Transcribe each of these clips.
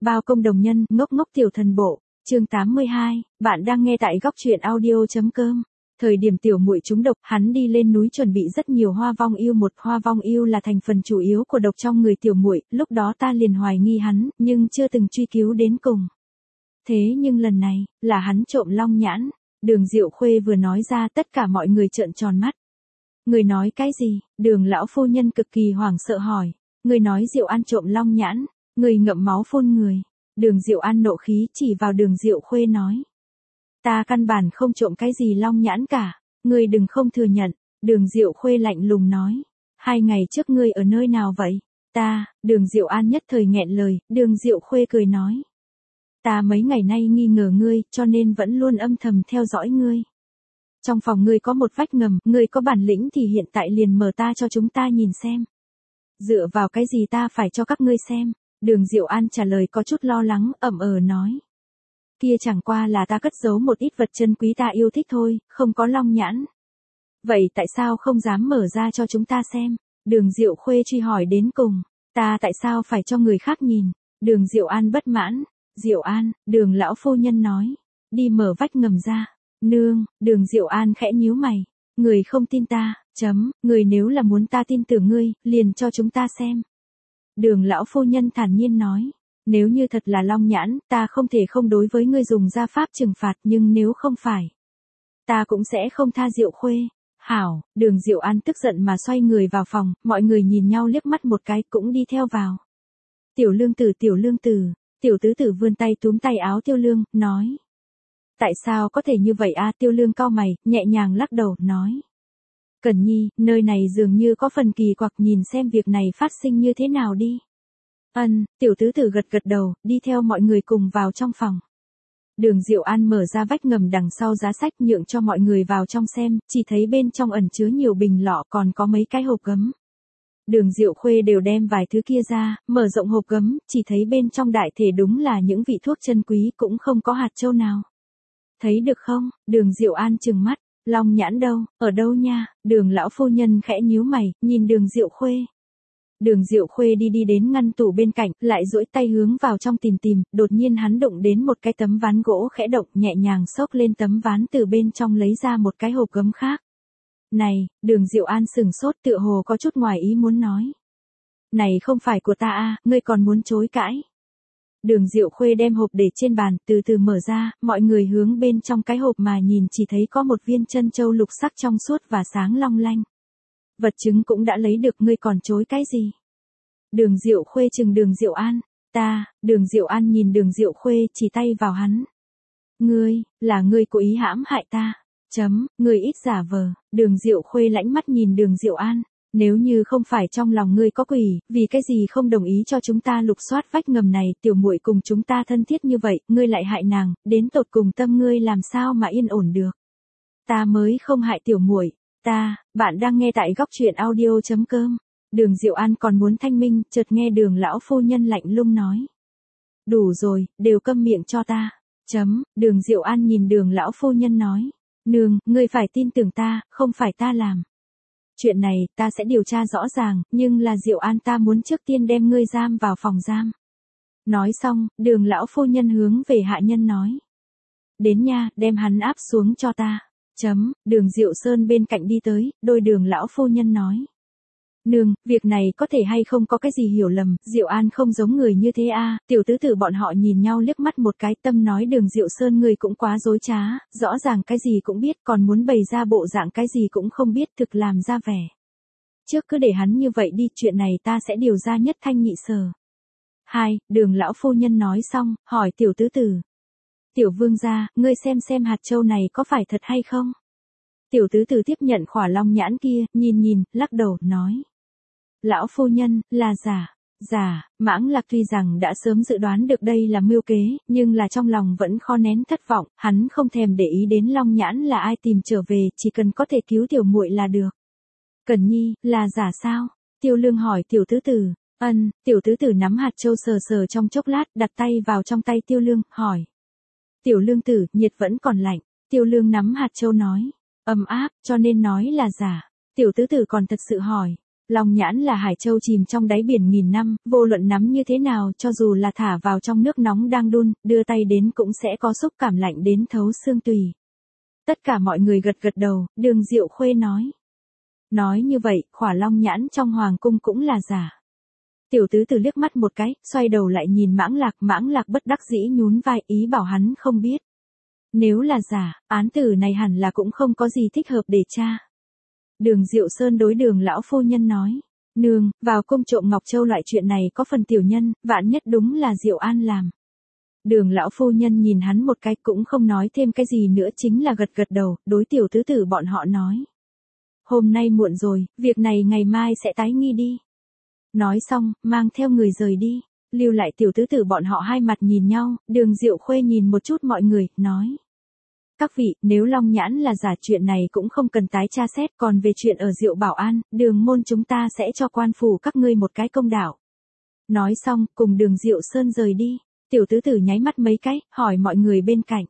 Bao công đồng nhân, ngốc ngốc tiểu thần bộ, chương 82, bạn đang nghe tại góc truyện audio.com. Thời điểm tiểu muội trúng độc, hắn đi lên núi chuẩn bị rất nhiều hoa vong yêu. Một hoa vong yêu là thành phần chủ yếu của độc trong người tiểu muội, lúc đó ta liền hoài nghi hắn, nhưng chưa từng truy cứu đến cùng. Thế nhưng lần này, là hắn trộm long nhãn. Đường Diệu Khuê vừa nói ra, tất cả mọi người trợn tròn mắt. Người nói cái gì? Đường lão phu nhân cực kỳ hoảng sợ hỏi. Người nói Diệu An trộm long nhãn, người ngậm máu phun người. Đường Diệu An nộ khí chỉ vào Đường Diệu Khuê nói. Ta căn bản không trộm cái gì long nhãn cả, ngươi đừng không thừa nhận. Đường Diệu Khuê lạnh lùng nói. 2 ngày trước ngươi ở nơi nào vậy? Đường Diệu An nhất thời nghẹn lời. Đường Diệu Khuê cười nói. Ta mấy ngày nay nghi ngờ ngươi, cho nên vẫn luôn âm thầm theo dõi ngươi. Trong phòng ngươi có một vách ngầm, ngươi có bản lĩnh thì hiện tại liền mở ta cho chúng ta nhìn xem. Dựa vào cái gì ta phải cho các ngươi xem? Đường Diệu An trả lời có chút lo lắng, nói. Kia chẳng qua là ta cất giấu một ít vật chân quý ta yêu thích thôi, không có long nhãn. Vậy tại sao không dám mở ra cho chúng ta xem? Đường Diệu Khuê truy hỏi đến cùng. Ta tại sao phải cho người khác nhìn? Đường Diệu An bất mãn. Diệu An, Đường lão phu nhân nói. Đi mở vách ngầm ra. Nương, Đường Diệu An khẽ nhíu mày. Người không tin ta, người nếu là muốn ta tin tưởng ngươi, liền cho chúng ta xem. Đường lão phu nhân thản nhiên nói. Nếu như thật là long nhãn, ta không thể không đối với ngươi dùng gia pháp trừng phạt, nhưng nếu không phải, ta cũng sẽ không tha Diệu Khuê. Hảo, Đường Diệu An tức giận mà xoay người vào phòng, mọi người nhìn nhau liếc mắt một cái cũng đi theo vào. Tiểu Lương Tử, Tiểu Tứ Tử vươn tay túm tay áo Tiêu Lương, nói. Tại sao có thể như vậy a? Tiêu Lương cau mày, nhẹ nhàng lắc đầu, nói. Cẩn Nhi, nơi này dường như có phần kỳ quặc, nhìn xem việc này phát sinh như thế nào đi. Tiểu Tứ Tử gật gật đầu, đi theo mọi người cùng vào trong phòng. Đường Diệu An mở ra vách ngầm đằng sau giá sách nhượng cho mọi người vào trong xem, chỉ thấy bên trong ẩn chứa nhiều bình lọ còn có mấy cái hộp gấm. Đường Diệu Khuê đều đem vài thứ kia ra, mở rộng hộp gấm, chỉ thấy bên trong đại thể đúng là những vị thuốc chân quý cũng không có hạt châu nào. Thấy được không? Đường Diệu An trừng mắt. Long nhãn đâu? Ở đâu nha? Đường lão phu nhân khẽ nhíu mày, nhìn Đường Diệu Khuê. Đường Diệu Khuê đi đến ngăn tủ bên cạnh, lại duỗi tay hướng vào trong tìm, đột nhiên hắn đụng đến một cái tấm ván gỗ khẽ động, nhẹ nhàng xốc lên tấm ván, từ bên trong lấy ra một cái hộp gấm khác. Này, Đường Diệu An sừng sốt, tựa hồ có chút ngoài ý muốn nói. Này không phải của ta a, ngươi còn muốn chối cãi? Đường Diệu Khuê đem hộp để trên bàn, từ từ mở ra, mọi người hướng bên trong cái hộp mà nhìn, chỉ thấy có một viên chân châu lục sắc trong suốt và sáng long lanh. Vật chứng cũng đã lấy được, ngươi còn chối cái gì? Đường Diệu Khuê chừng Đường Diệu An. Đường Diệu An nhìn Đường Diệu Khuê, chỉ tay vào hắn. Ngươi cố ý hãm hại ta. Ngươi ít giả vờ. Đường Diệu Khuê lãnh mắt nhìn Đường Diệu An. Nếu như không phải trong lòng ngươi có quỷ, vì cái gì không đồng ý cho chúng ta lục soát vách ngầm này, tiểu muội cùng chúng ta thân thiết như vậy, ngươi lại hại nàng, đến tột cùng tâm ngươi làm sao mà yên ổn được? Ta mới không hại tiểu muội. Bạn đang nghe tại góc truyện audio.com. Đường Diệu An còn muốn thanh minh, chợt nghe Đường lão phu nhân lạnh lùng nói. Đủ rồi, đều câm miệng cho ta. Đường Diệu An nhìn Đường lão phu nhân nói. Nương, ngươi phải tin tưởng ta, không phải ta làm. Chuyện này, ta sẽ điều tra rõ ràng, nhưng là Diệu An, ta muốn trước tiên đem ngươi giam vào phòng giam. Nói xong, Đường lão phu nhân hướng về hạ nhân nói. Đến nha, đem hắn áp xuống cho ta. Đường Diệu Sơn bên cạnh đi tới, đôi Đường lão phu nhân nói. Nương, việc này có thể hay không có cái gì hiểu lầm, Diệu An không giống người như thế a. Tiểu Tứ Tử bọn họ nhìn nhau liếc mắt một cái, tâm nói Đường Diệu Sơn người cũng quá dối trá, rõ ràng cái gì cũng biết, còn muốn bày ra bộ dạng cái gì cũng không biết, thực làm ra vẻ. Trước cứ để hắn như vậy đi, chuyện này ta sẽ điều ra nhất thanh nhị sở. Đường lão phu nhân nói xong, hỏi Tiểu Tứ Tử. Tiểu vương gia, ngươi xem hạt châu này có phải thật hay không? Tiểu Tứ Tử tiếp nhận khỏa long nhãn kia, nhìn, lắc đầu, nói. Lão phu nhân, là giả. Mãng Lạc tuy rằng đã sớm dự đoán được đây là mưu kế, nhưng là trong lòng vẫn khó nén thất vọng, hắn không thèm để ý đến long nhãn là ai tìm trở về, chỉ cần có thể cứu tiểu muội là được. Cẩn Nhi, là giả sao? Tiêu Lương hỏi Tiểu Tứ Tử. Tiểu Tứ Tử nắm hạt châu sờ trong chốc lát, đặt tay vào trong tay Tiêu Lương, hỏi. Tiểu Lương Tử, nhiệt vẫn còn lạnh. Tiêu Lương nắm hạt châu nói. Ấm áp, cho nên nói là giả. Tiểu Tứ Tử còn thật sự hỏi. Long nhãn là hải châu chìm trong đáy biển nghìn năm, vô luận nắm như thế nào cho dù là thả vào trong nước nóng đang đun, đưa tay đến cũng sẽ có xúc cảm lạnh đến thấu xương tùy. Tất cả mọi người gật gật đầu, Đường Diệu Khuê nói. Nói như vậy, khỏa long nhãn trong hoàng cung cũng là giả. Tiểu tứ tử liếc mắt một cái, xoay đầu lại nhìn Mãng Lạc bất đắc dĩ nhún vai, ý bảo hắn không biết. Nếu là giả, án tử này hẳn là cũng không có gì thích hợp để tra. Đường Diệu Sơn đối Đường lão phu nhân nói, nương, vào cung trộm ngọc châu loại chuyện này có phần tiểu nhân, vạn nhất đúng là Diệu An làm. Đường lão phu nhân nhìn hắn một cái cũng không nói thêm cái gì nữa, chính là gật gật đầu, đối tiểu tứ tử bọn họ nói. Hôm nay muộn rồi, việc này ngày mai sẽ tái nghi đi. Nói xong, mang theo người rời đi, lưu lại tiểu tứ tử bọn họ hai mặt nhìn nhau, Đường Diệu Khuê nhìn một chút mọi người, nói. Các vị, nếu long nhãn là giả chuyện này cũng không cần tái tra xét, còn về chuyện ở Diệu Bảo An, Đường môn chúng ta sẽ cho quan phủ các ngươi một cái công đạo. Nói xong, cùng Đường Diệu Sơn rời đi, tiểu tứ tử nháy mắt mấy cái, hỏi mọi người bên cạnh.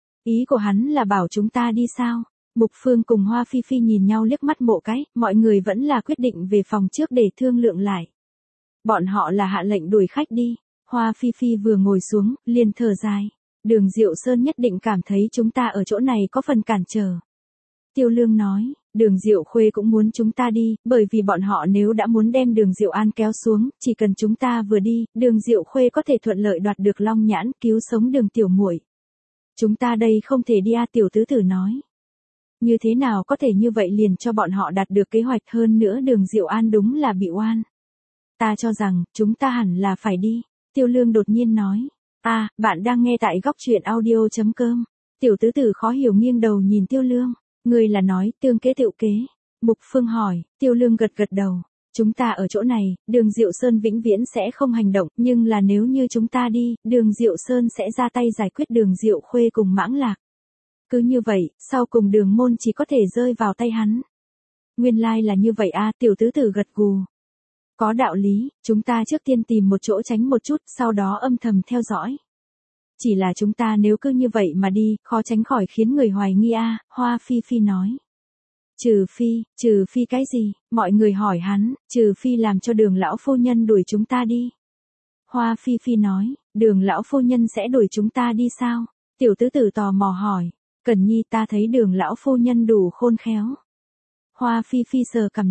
Ý của hắn là bảo chúng ta đi sao? Mục Phương cùng Hoa Phi Phi nhìn nhau liếc mắt một cái, mọi người vẫn là quyết định về phòng trước để thương lượng lại. Bọn họ là hạ lệnh đuổi khách đi, Hoa Phi Phi vừa ngồi xuống, liền thở dài. Đường Diệu Sơn nhất định cảm thấy chúng ta ở chỗ này có phần cản trở. Tiêu Lương nói, Đường Diệu Khuê cũng muốn chúng ta đi, bởi vì bọn họ nếu đã muốn đem Đường Diệu An kéo xuống, chỉ cần chúng ta vừa đi, Đường Diệu Khuê có thể thuận lợi đoạt được long nhãn, cứu sống Đường tiểu muội. Chúng ta đây không thể đi tiểu tứ tử nói. Như thế nào có thể như vậy liền cho bọn họ đạt được kế hoạch, hơn nữa Đường Diệu An đúng là bị oan. Ta cho rằng, chúng ta hẳn là phải đi, Tiêu Lương đột nhiên nói. Bạn đang nghe tại góc truyện audio.com. Tiểu tứ tử khó hiểu nghiêng đầu nhìn Tiêu Lương. Người là nói, tương kế tựu kế. Mục Phương hỏi, Tiêu Lương gật gật đầu. Chúng ta ở chỗ này, Đường Diệu Sơn vĩnh viễn sẽ không hành động, nhưng là nếu như chúng ta đi, Đường Diệu Sơn sẽ ra tay giải quyết Đường Diệu Khuê cùng Mãng Lạc. Cứ như vậy, sau cùng Đường môn chỉ có thể rơi vào tay hắn. Nguyên lai là như vậy tiểu tứ tử gật gù. Có đạo lý, chúng ta trước tiên tìm một chỗ tránh một chút, sau đó âm thầm theo dõi. Chỉ là chúng ta nếu cứ như vậy mà đi, khó tránh khỏi khiến người hoài nghi Hoa Phi Phi nói. Trừ phi cái gì? Mọi người hỏi hắn, trừ phi làm cho Đường lão phu nhân đuổi chúng ta đi. Hoa Phi Phi nói, Đường lão phu nhân sẽ đuổi chúng ta đi sao? Tiểu tứ tử tò mò hỏi, Cẩn Nhi ta thấy Đường lão phu nhân đủ khôn khéo. Hoa Phi Phi sờ cằm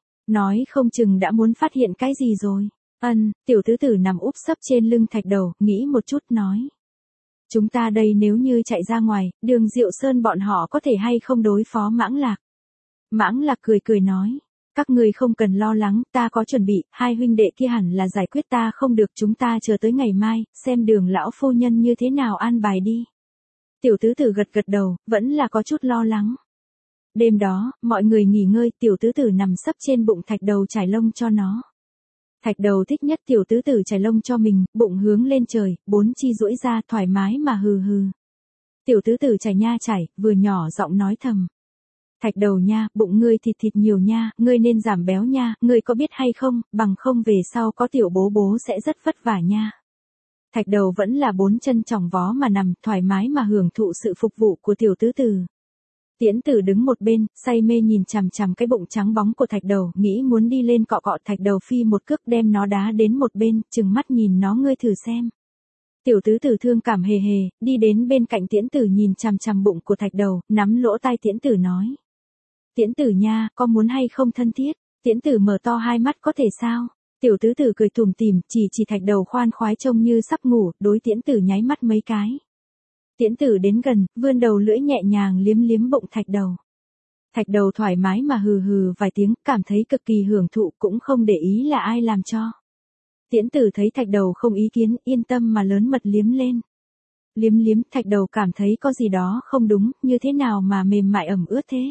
nói không chừng đã muốn phát hiện cái gì rồi. Tiểu tứ tử nằm úp sấp trên lưng thạch đầu, nghĩ một chút nói. Chúng ta đây nếu như chạy ra ngoài, Đường Diệu Sơn bọn họ có thể hay không đối phó Mãng Lạc. Mãng Lạc cười nói. Các người không cần lo lắng, ta có chuẩn bị, hai huynh đệ kia hẳn là giải quyết ta không được, chúng ta chờ tới ngày mai, xem Đường lão phu nhân như thế nào an bài đi. Tiểu tứ tử gật gật đầu, vẫn là có chút lo lắng. Đêm đó, mọi người nghỉ ngơi, tiểu tứ tử nằm sấp trên bụng thạch đầu trải lông cho nó. Thạch đầu thích nhất tiểu tứ tử trải lông cho mình, bụng hướng lên trời, bốn chi duỗi ra thoải mái mà hừ hừ. Tiểu tứ tử trải, vừa nhỏ giọng nói thầm. Thạch đầu nha, bụng ngươi thịt nhiều nha, ngươi nên giảm béo nha, ngươi có biết hay không, bằng không về sau có tiểu bố bố sẽ rất vất vả nha. Thạch đầu vẫn là bốn chân chỏng vó mà nằm, thoải mái mà hưởng thụ sự phục vụ của tiểu tứ tử. Tiễn Tử đứng một bên, say mê nhìn chằm chằm cái bụng trắng bóng của thạch đầu, nghĩ muốn đi lên cọ cọ, thạch đầu phi một cước đem nó đá đến một bên, trừng mắt nhìn nó, ngươi thử xem. Tiểu tứ tử thương cảm hề hề, đi đến bên cạnh Tiễn Tử nhìn chằm chằm bụng của thạch đầu, nắm lỗ tai Tiễn Tử nói. Tiễn Tử nha, có muốn hay không thân thiết? Tiễn Tử mở to hai mắt, có thể sao? Tiểu tứ tử cười tủm tỉm, chỉ thạch đầu khoan khoái trông như sắp ngủ, đối Tiễn Tử nháy mắt mấy cái. Tiễn Tử đến gần, vươn đầu lưỡi nhẹ nhàng liếm bụng thạch đầu. Thạch đầu thoải mái mà hừ hừ vài tiếng, cảm thấy cực kỳ hưởng thụ, cũng không để ý là ai làm cho. Tiễn Tử thấy thạch đầu không ý kiến, yên tâm mà lớn mật liếm lên. Liếm, thạch đầu cảm thấy có gì đó không đúng, như thế nào mà mềm mại ẩm ướt thế.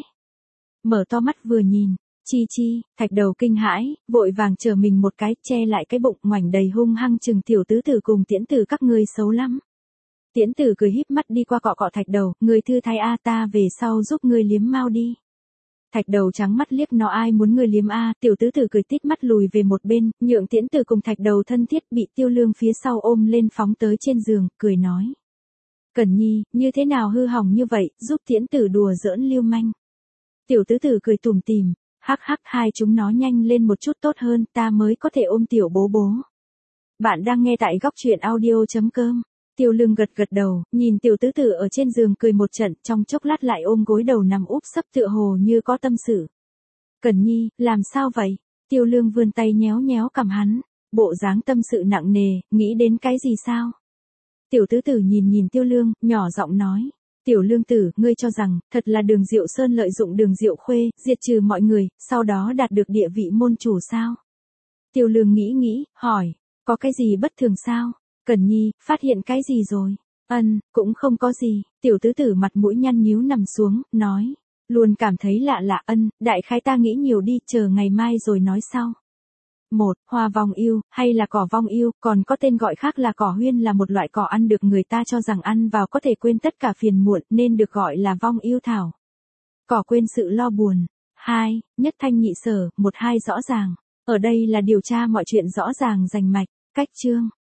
Mở to mắt vừa nhìn, chi, thạch đầu kinh hãi, vội vàng chờ mình một cái, che lại cái bụng, ngoảnh đầy hung hăng chừng tiểu tứ tử cùng Tiễn Tử các ngươi xấu lắm. Tiễn Tử cười híp mắt đi qua cọ thạch đầu, người thư thái ta về sau giúp ngươi liếm mau đi. Thạch đầu trắng mắt liếc nó, ai muốn ngươi liếm tiểu tứ tử cười tít mắt lùi về một bên, nhượng Tiễn Tử cùng thạch đầu thân thiết, bị Tiêu Lương phía sau ôm lên phóng tới trên giường, cười nói. Cẩn Nhi, như thế nào hư hỏng như vậy, giúp Tiễn Tử đùa giỡn lưu manh. Tiểu tứ tử cười tủm tỉm, Hắc hắc, hai chúng nó nhanh lên một chút tốt hơn, ta mới có thể ôm tiểu bố bố. Bạn đang nghe tại góc truyện audio.com. Tiêu Lương gật gật đầu, nhìn tiểu tứ tử ở trên giường cười một trận, trong chốc lát lại ôm gối đầu nằm úp sấp tựa hồ như có tâm sự. Cẩn Nhi, làm sao vậy? Tiêu Lương vươn tay nhéo nhéo cằm hắn, bộ dáng tâm sự nặng nề, nghĩ đến cái gì sao? Tiểu tứ tử nhìn nhìn Tiêu Lương, nhỏ giọng nói. Tiểu Lương tử, ngươi cho rằng, thật là Đường Diệu Sơn lợi dụng Đường Diệu Khuê, diệt trừ mọi người, sau đó đạt được địa vị môn chủ sao? Tiêu Lương nghĩ, hỏi, có cái gì bất thường sao? Cẩn Nhi, phát hiện cái gì rồi? Cũng không có gì. Tiểu tứ tử mặt mũi nhăn nhíu nằm xuống, nói. Luôn cảm thấy lạ lạ. Đại khái ta nghĩ nhiều đi, chờ ngày mai rồi nói sau. Hoa vong yêu, hay là cỏ vong yêu, còn có tên gọi khác là cỏ huyên, là một loại cỏ ăn được người ta cho rằng ăn vào có thể quên tất cả phiền muộn, nên được gọi là vong yêu thảo. Cỏ quên sự lo buồn. 2. Nhất thanh nhị sở, 1-2 rõ ràng. Ở đây là điều tra mọi chuyện rõ ràng rành mạch. Cách chương.